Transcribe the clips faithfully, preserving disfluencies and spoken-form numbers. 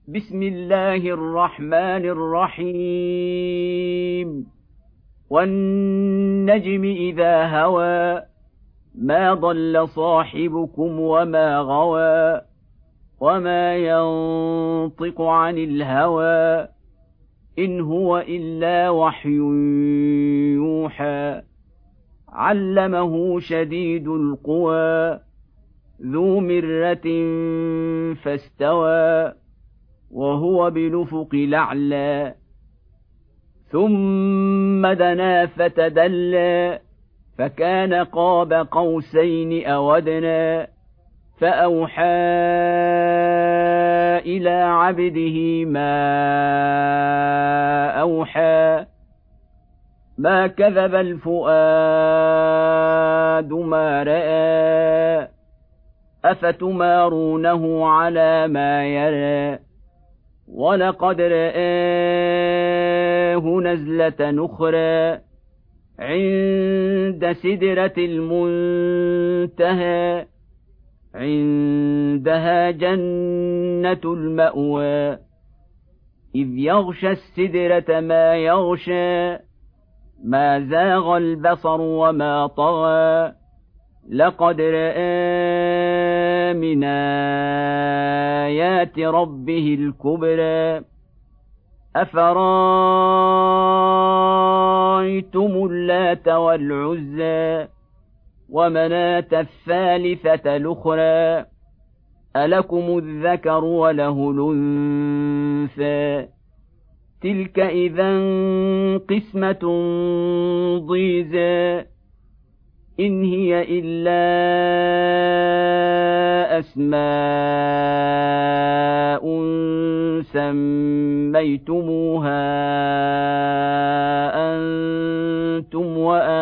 بسم الله الرحمن الرحيم والنجم إذا هوى ما ضل صاحبكم وما غوى وما ينطق عن الهوى إن هو إلا وحي يوحى علمه شديد القوى ذو مرة فاستوى وهو بالأفق الأعلى ثم دنا فتدلى فكان قاب قوسين أو أدنى فأوحى إلى عبده ما أوحى ما كذب الفؤاد ما رأى أفتمارونه على ما يرى ولقد رآه نزلة أخرى عند سدرة المنتهى عندها جنة المأوى إذ يغشى السدرة ما يغشى ما زاغ البصر وما طغى لقد رأى من آيات ربه الكبرى أفرأيتم اللات والعزى ومناة الثالثة الأخرى ألكم الذكر وله الأنثى تلك إذا قسمة ضيزى إن هي إلا أسماء سميتموها أنتم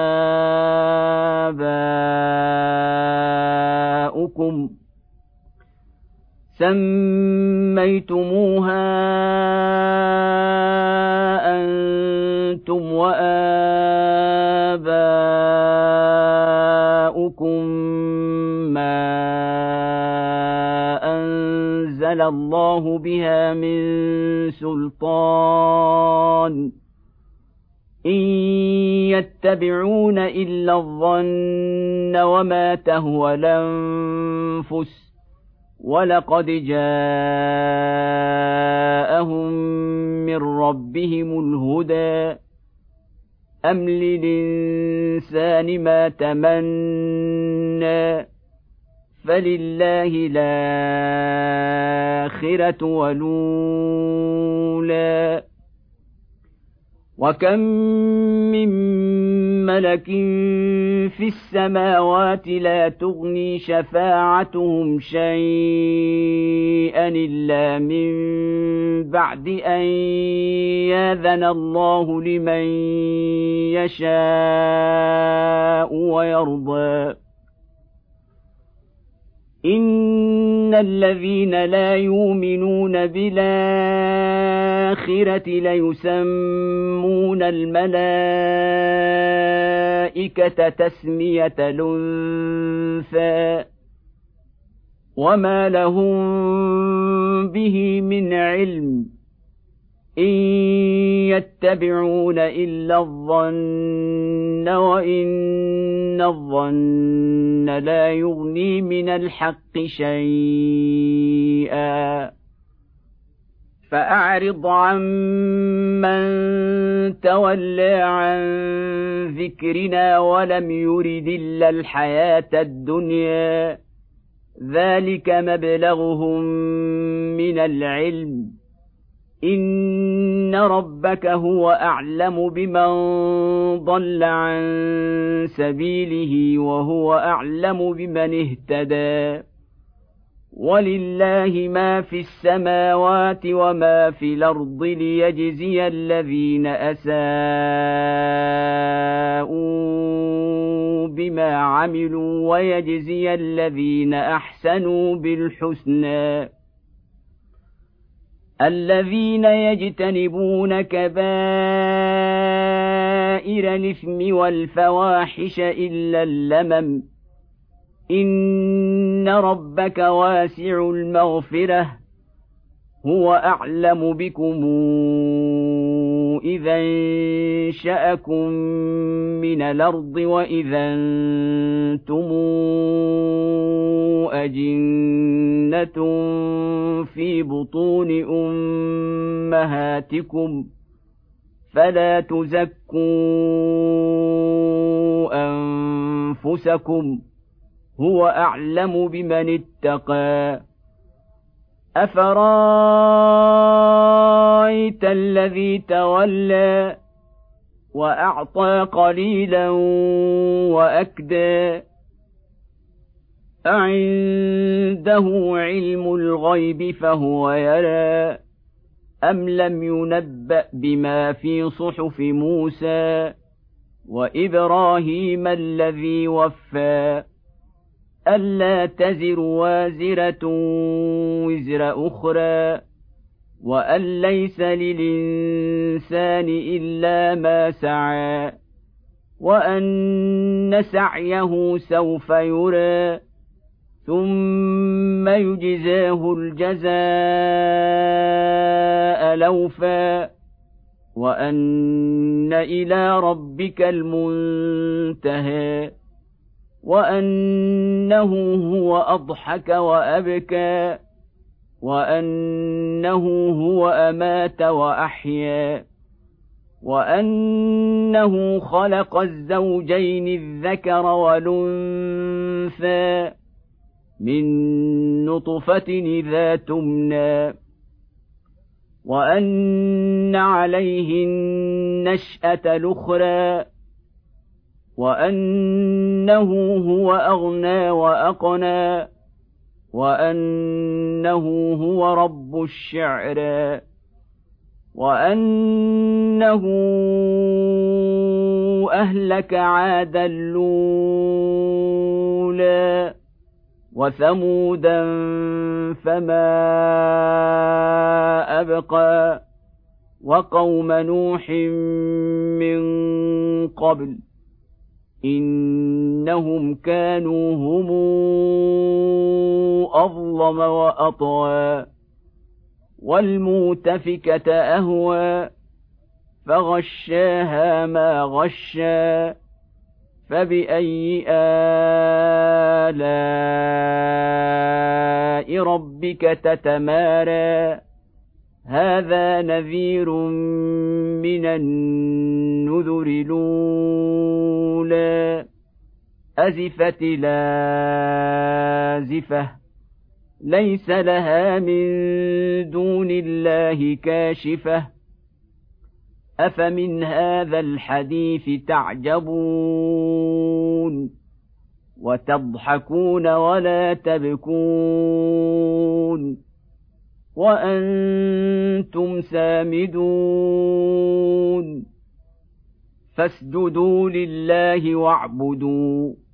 وآباؤكم سميتموها أنتم وآباؤكم ما أنزل الله بها من سلطان إن يتبعون إلا الظن وما تهوى الأنفس ولقد جاءهم من ربهم الهدى أم للإنسان ما تمنى فلله الآخرة والأولى وكم من ملك في السماوات لا تغني شفاعتهم شيئا إلا من بعد أن يأذن الله لمن يشاء ويرضى إن الذين لا يؤمنون بالآخرة ليسمون الملائكة تسمية الأنثى وما لهم به من علم إن يتبعون إلا الظن وإن الظن لا يغني من الحق شيئا فأعرض عن من تولى عن ذكرنا ولم يرد إلا الحياة الدنيا ذلك مبلغهم من العلم إن ربك هو أعلم بمن ضل عن سبيله وهو أعلم بمن اهتدى ولله ما في السماوات وما في الأرض ليجزي الذين أساءوا بما عملوا ويجزي الذين أحسنوا بالحسنى الذين يجتنبون كبائر الإثم والفواحش إلا اللمم إن ربك واسع المغفرة هو أعلم بكم إذا انشأكم من الأرض وإذا أنتم أجنة في بطون أمهاتكم فلا تزكوا أنفسكم هو أعلم بمن اتقى أفرأيت الذي تولى وأعطى قليلا وأكدى أعنده علم الغيب فهو يرى أم لم ينبأ بما في صحف موسى وإبراهيم الذي وفى ألا تزر وازرة وزر أخرى وأن ليس للإنسان إلا ما سعى وأن سعيه سوف يرى ثم يجزاه الجزاء الأوفى وأن إلى ربك المنتهى وأنه هو أضحك وأبكى وأنه هو أمات وأحيا وأنه خلق الزوجين الذكر والأنثى من نطفة إذا تمنى وأن عليه النشأة الأخرى وأنه هو أغنى وأقنى وأنه هو رب الشعرى وأنه أهلك عادا الأولى وثمودا فما أبقى وقوم نوح من قبل إنهم كانوا هم أظلم وأطغى والمؤتفكة أهوى فغشاها ما غشى فبأي آلاء ربك تتمارى هذا نذير من النذر الأولى أزفت الآزفة ليس لها من دون الله كاشفة أفمن هذا الحديث تعجبون وتضحكون ولا تبكون وأنتم سامدون فاسجدوا لله واعبدوا